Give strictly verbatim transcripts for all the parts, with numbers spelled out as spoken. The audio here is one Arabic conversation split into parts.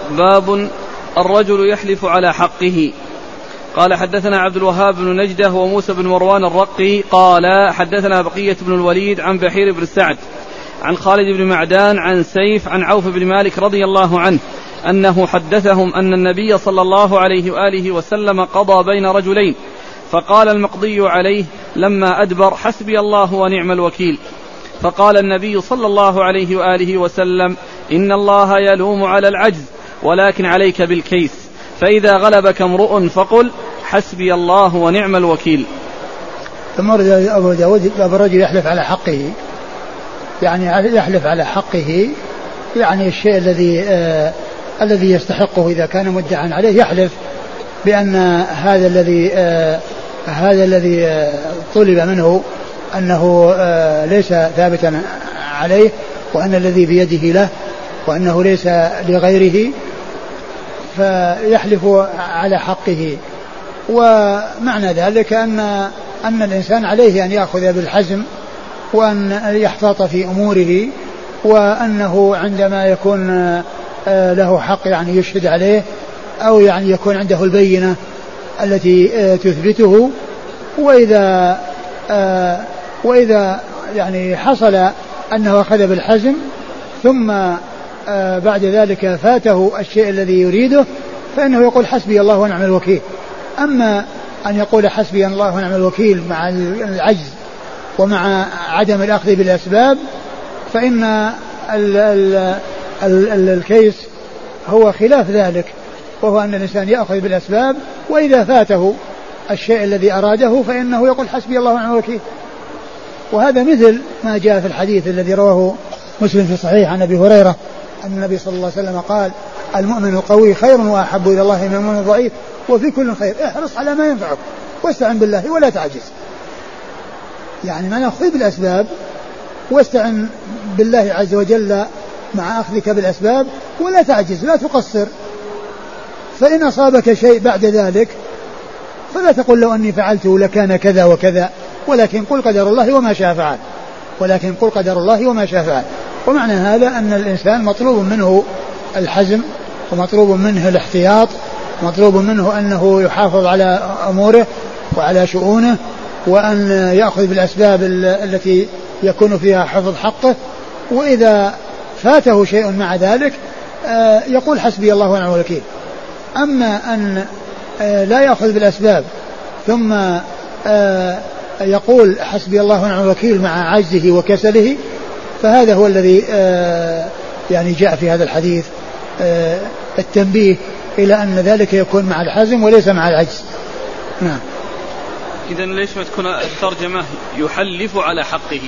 باب الرجل يحلف على حقه. قال حدثنا عبد الوهاب بن نجدة وموسى بن مروان الرقي قال حدثنا بقية بن الوليد عن بحير بن سعد عن خالد بن معدان عن سيف عن عوف بن مالك رضي الله عنه أنه حدثهم أن النبي صلى الله عليه وآله وسلم قضى بين رجلين فقال المقضي عليه لما أدبر حسبي الله ونعم الوكيل. فقال النبي صلى الله عليه وآله وسلم إن الله يلوم على العجز ولكن عليك بالكيس، فإذا غلبك امرؤ فقل حسبي الله ونعم الوكيل. ثم أبو داود أبو رجل يحلف على حقه، يعني يحلف على حقه يعني الشيء الذي آه الذي يستحقه إذا كان مدعا عليه، يحلف بأن هذا الذي آه هذا الذي آه طلب منه أنه آه ليس ثابتا عليه، وأن الذي بيده له وأنه ليس لغيره، فيحلف على حقه. ومعنى ذلك أن أن الإنسان عليه أن يأخذ بالحزم وأن يحتاط في أموره، وأنه عندما يكون له حق يعني يشهد عليه أو يعني يكون عنده البينة التي تثبته، وإذا وإذا يعني حصل أنه أخذ بالحزم ثم بعد ذلك فاته الشيء الذي يريده فإنه يقول حسبي الله ونعم الوكيل. أما أن يقول حسبي الله ونعم الوكيل مع العجز ومع عدم الأخذ بالأسباب، فإن ال ال ال ال الكيس هو خلاف ذلك، وهو أن الإنسان يأخذ بالأسباب، وإذا فاته الشيء الذي أراده فإنه يقول حسبي الله ونعم الوكيل. وهذا مثل ما جاء في الحديث الذي رواه مسلم في صحيح عن أبي هريرة أن النبي صلى الله عليه وسلم قال المؤمن القوي خير وأحب إلى الله من المؤمن الضعيف وفي كل خير، احرص على ما ينفعك واستعن بالله ولا تعجز. يعني ما نأخذ بالأسباب واستعن بالله عز وجل مع أخذك بالأسباب ولا تعجز، لا تقصر. فإن أصابك شيء بعد ذلك فلا تقول لو أني فعلته لكان كذا وكذا، ولكن قل قدر الله وما شاء فعل، ولكن قل قدر الله وما شاء فعل. ومعنى هذا أن الإنسان مطلوب منه الحزم، ومطلوب منه الاحتياط، مطلوب منه أنه يحافظ على أموره وعلى شؤونه، وأن يأخذ بالأسباب التي يكون فيها حفظ حقه، وإذا فاته شيء مع ذلك يقول حسبي الله ونعم الوكيل. أما أن لا يأخذ بالأسباب ثم يقول حسبي الله ونعم الوكيل مع عجزه وكسله، فهذا هو الذي يعني جاء في هذا الحديث التنبيه إلى أن ذلك يكون مع الحزم وليس مع العجز. نعم. إذن ليش ما تكون الترجمة يحلف على حقه؟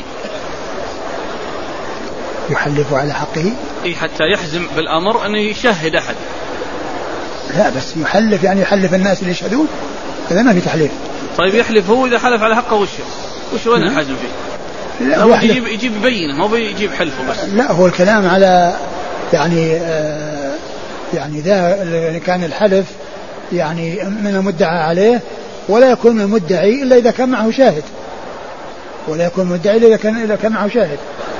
يحلف على حقه إيه حتى يحزم بالأمر أن يشهد أحد. لا بس يحلف يعني يحلف الناس اللي يشهدون، هذا ما في تحليف. طيب يحلف هو إذا حلف على حقه وش وش وين الحزم فيه؟ لا هو يجيب يجيب بينه ما بيجيب حلفه بس. لا هو الكلام على يعني آه يعني ذا كان الحلف يعني من المدعى عليه، ولا يكون من المدعي إلا إذا كان معه شاهد، ولا يكون مدعي إلا إذا كان إذا كان معه شاهد.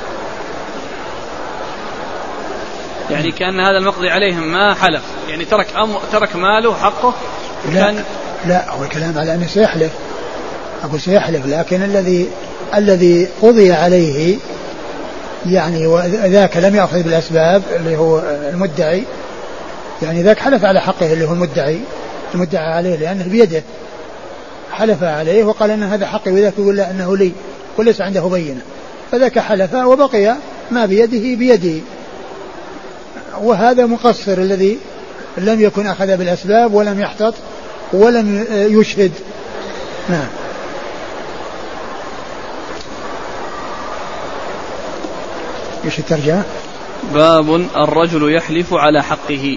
يعني كأن هذا المقضي عليهم ما حلف، يعني ترك أمر ترك ماله حقه. لا لا هو الكلام على أنه سيحلف، أقول سيحلف، لكن الذي الذي قضي عليه يعني وذاك لم يأخذ بالأسباب اللي هو المدعي، يعني ذاك حلف على حقه اللي هو المدعي المدعى عليه لأنه بيده، حلف عليه وقال أن هذا حقي، وذاك يقول لا أنه لي وليس عنده بينة، فذاك حلف وبقي ما بيده بيده. وهذا مقصر الذي لم يكن أخذ بالأسباب ولم يحتط ولم يشهد. نعم. ايش الترجمة؟ باب الرجل يحلف على حقه.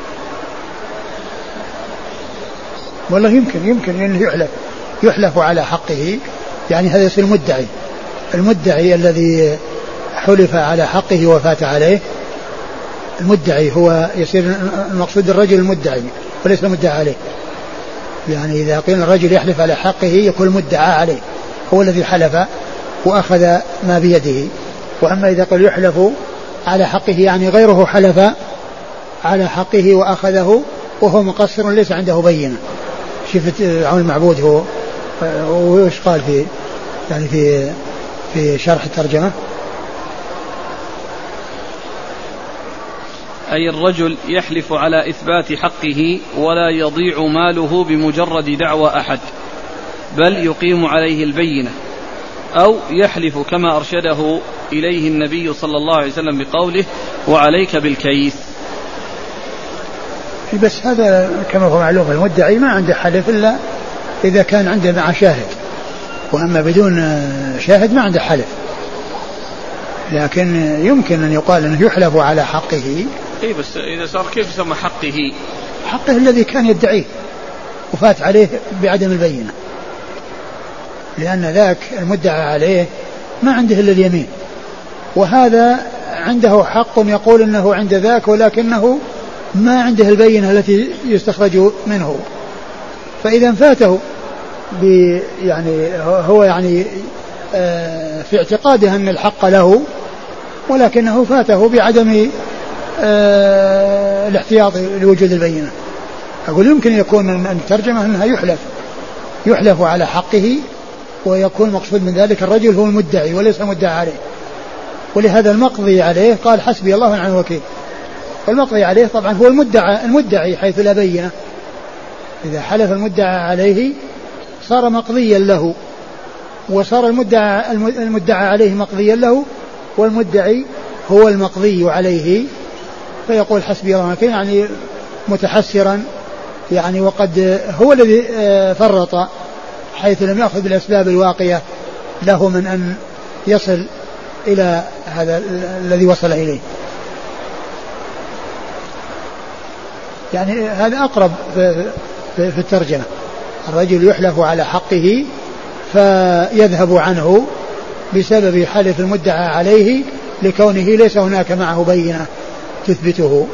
والله يمكن يمكن أنه يحلف يحلف على حقه، يعني هذا يصير المدعي المدعي الذي حلف على حقه وفات عليه. المدعي هو يصير المقصود الرجل المدعي وليس المدعى عليه. يعني إذا قيل الرجل يحلف على حقه يكون المدعى عليه هو الذي حلف وأخذ ما بيده. وأما إذا قال يحلف على حقه يعني غيره حلف على حقه وأخذه وهو مقصر ليس عنده بينة. شفت عون المعبود هو وش قال في يعني في في شرح الترجمة؟ أي الرجل يحلف على إثبات حقه ولا يضيع ماله بمجرد دعوى أحد بل يقيم عليه البينة، أو يحلف كما أرشده إليه النبي صلى الله عليه وسلم بقوله وعليك بالكيس. بس هذا كما هو معلوم المدعي ما عنده حلف إلا إذا كان عنده مع شاهد، وأما بدون شاهد ما عنده حلف. لكن يمكن أن يقال أنه يحلف على حقه. إيه بس إذا صار كيف يسمى حقه؟ حقه الذي كان يدعيه وفات عليه بعدم البينة، لأن ذاك المدعى عليه ما عنده إلا اليمين، وهذا عنده حق يقول أنه عند ذاك ولكنه ما عنده البينة التي يستخرج منه. فإذا فاته يعني هو يعني في اعتقاده أن الحق له ولكنه فاته بعدم الاحتياط لوجود البينة. أقول يمكن يكون من الترجمة أنها يحلف يحلف على حقه، ويكون مقصود من ذلك الرجل هو المدعي وليس مدعى عليه، ولهذا المقضي عليه قال حسبي الله ونعم الوكيل. والمقضي عليه طبعا هو المدعى المدعي حيث لا بينة. إذا حلف المدعى عليه صار مقضيا له، وصار المدعى المدعى عليه مقضيا له، والمدعي هو المقضي عليه، فيقول حسبي الله ونعم الوكيل يعني متحسرا يعني، وقد هو الذي فرط حيث لم يأخذ بالأسباب الواقية له من أن يصل إلى هذا الذي وصل إليه. يعني هذا أقرب في الترجمة، الرجل يحلف على حقه فيذهب عنه بسبب حلف المدعى عليه لكونه ليس هناك معه بينة تثبته.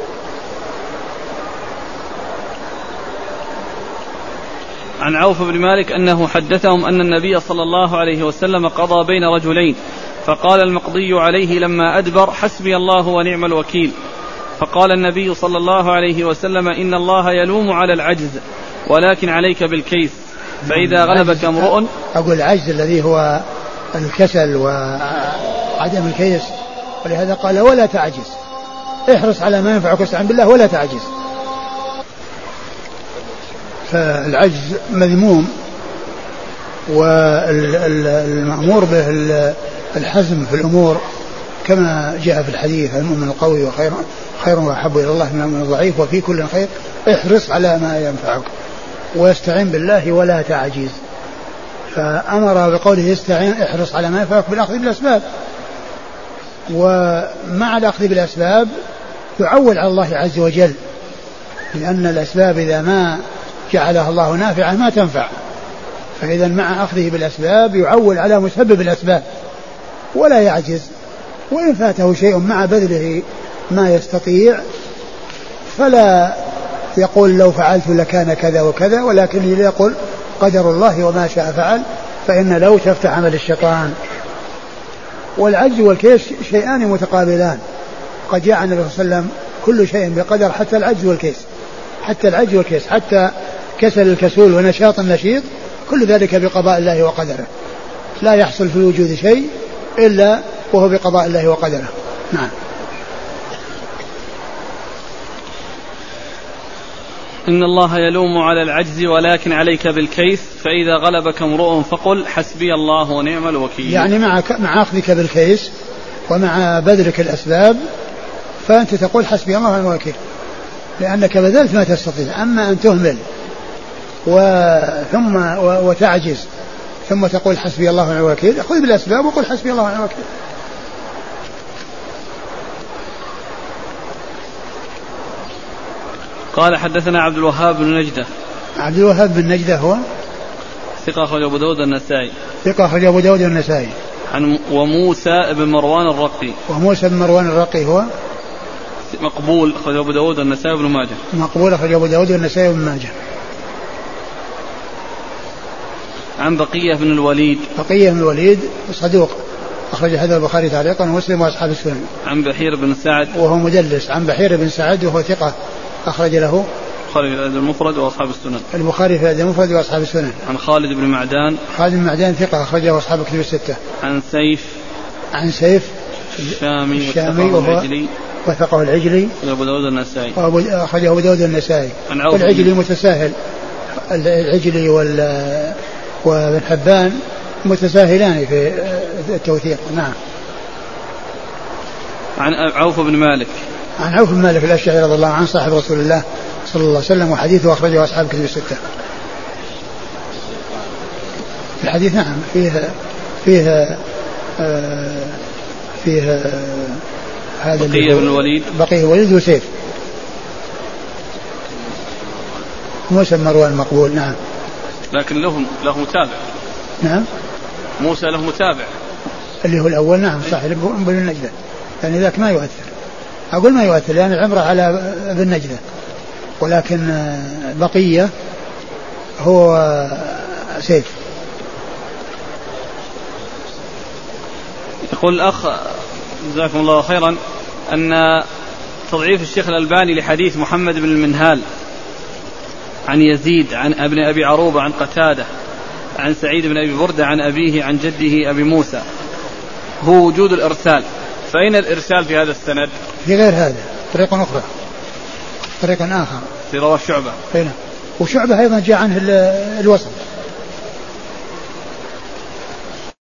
عن عوف بن مالك أنه حدثهم أن النبي صلى الله عليه وسلم قضى بين رجلين، فقال المقضي عليه لما أدبر حسبي الله ونعم الوكيل، فقال النبي صلى الله عليه وسلم إن الله يلوم على العجز ولكن عليك بالكيس، فإذا غلبك امرؤ. أقول العجز الذي هو الكسل وعدم الكيس، ولهذا قال ولا تعجز، احرص على ما ينفعك واستعن بالله ولا تعجز. فالعجز مذموم، والمأمور به الحزم في الأمور كما جاء في الحديث المؤمن القوي وخير خير وأحب إلى الله من المؤمن الضعيف وفي كل خير، احرص على ما ينفعك واستعن بالله ولا تعجز. فأمر بقوله استعن احرص على ما ينفعك بالأخذ بالأسباب، ومع الأخذ بالأسباب يعول على الله عز وجل، لأن الأسباب إذا ما جعلها الله نافعة ما تنفع، فإذا مع أخذه بالأسباب يعول على مسبب الأسباب ولا يعجز. وإن فاته شيء مع بذله ما يستطيع فلا يقول لو فعلت لكان كذا وكذا، ولكن يقول قدر الله وما شاء فعل، فإن لو تفتح عمل الشيطان. والعجز والكيس شيئان متقابلان، قد جاء عن النبي صلى الله عليه وسلم كل شيء بقدر حتى العجز والكيس، حتى العجز والكيس، حتى كسل الكسول ونشاط النشيط، كل ذلك بقضاء الله وقدره، لا يحصل في الوجود شيء إلا وهو بقضاء الله وقدره. نعم. إن الله يلوم على العجز ولكن عليك بالكيس، فإذا غلبك امرؤ فقل حسبي الله ونعم الوكيل. يعني مع مع أخذك بالكيس ومع بذلك الأسباب فأنت تقول حسبي الله ونعم الوكيل، لأنك بذلت ما تستطيع. أما أن تهمل ثم وتعجز ثم تقول حسبي الله ونعم الوكيل، خذ بالأسباب وقل حسبي الله ونعم الوكيل. قال حدثنا عبد الوهاب بن نجدة. عبد الوهاب بن نجدة هو ثقة أخرج أبو داود النسائي. ثقة أخرج أبو داود النسائي. عن وموسى بن مروان الرقي. وموسى بن مروان الرقي هو مقبول أخرج أبو داود النسائي بن ماجه. مقبول أخرج أبو داود النسائي بن ماجه. عن بقية بن الوليد. بقية بن الوليد صدوق أخرج هذا البخاري تعليقا ومسلم وأصحاب السنن. عن بحير بن سعد وهو مدلس. عن بحير بن سعد وهو ثقة أخرج له البخاري في الأدب المفرد وأصحاب السنن. البخاري في الأدب المفرد وأصحاب السنن. عن خالد بن معدان خالد بن معدان ثقة أخرجه أصحاب الكتب الستة. عن سيف عن سيف الشامي الشامي وهو وثقه العجلي وأبو داود النسائي أخرجه أبو داود النسائي. والعجلي متساهل. العجلي وال وابن حبان متساهلان في التوثيق. نعم. عن عوف بن مالك عن عوف بن مالك الأشعري رضي الله عنه صاحب رسول الله صلى الله عليه وسلم وحديثه أخرجه أصحاب الكتب الستة. الحديث نعم فيه فيه آه فيه آه هذا بقية بن الوليد بقية الوليد وسيف موسى مروان مقبول. نعم. لكن له له متابع. نعم. موسى له متابع اللي هو الأول. نعم صحيح ابن النجدة يعني ذاك ما يؤثر. أقول ما يؤثر لأن يعني العمرة على ابن النجدة ولكن بقية هو سيف. يقول الأخ جزاكم الله خيرا أن تضعيف الشيخ الألباني لحديث محمد بن المنهال عن يزيد عن ابن أبي عروبة عن قتادة عن سعيد بن أبي بردة عن أبيه عن جده أبي موسى هو وجود الإرسال. فأين الإرسال في هذا السند؟ في غير هذا طريق أخرى طريق آخر في رواه شعبة. هنا وشعبة أيضا جاء عنه الوصل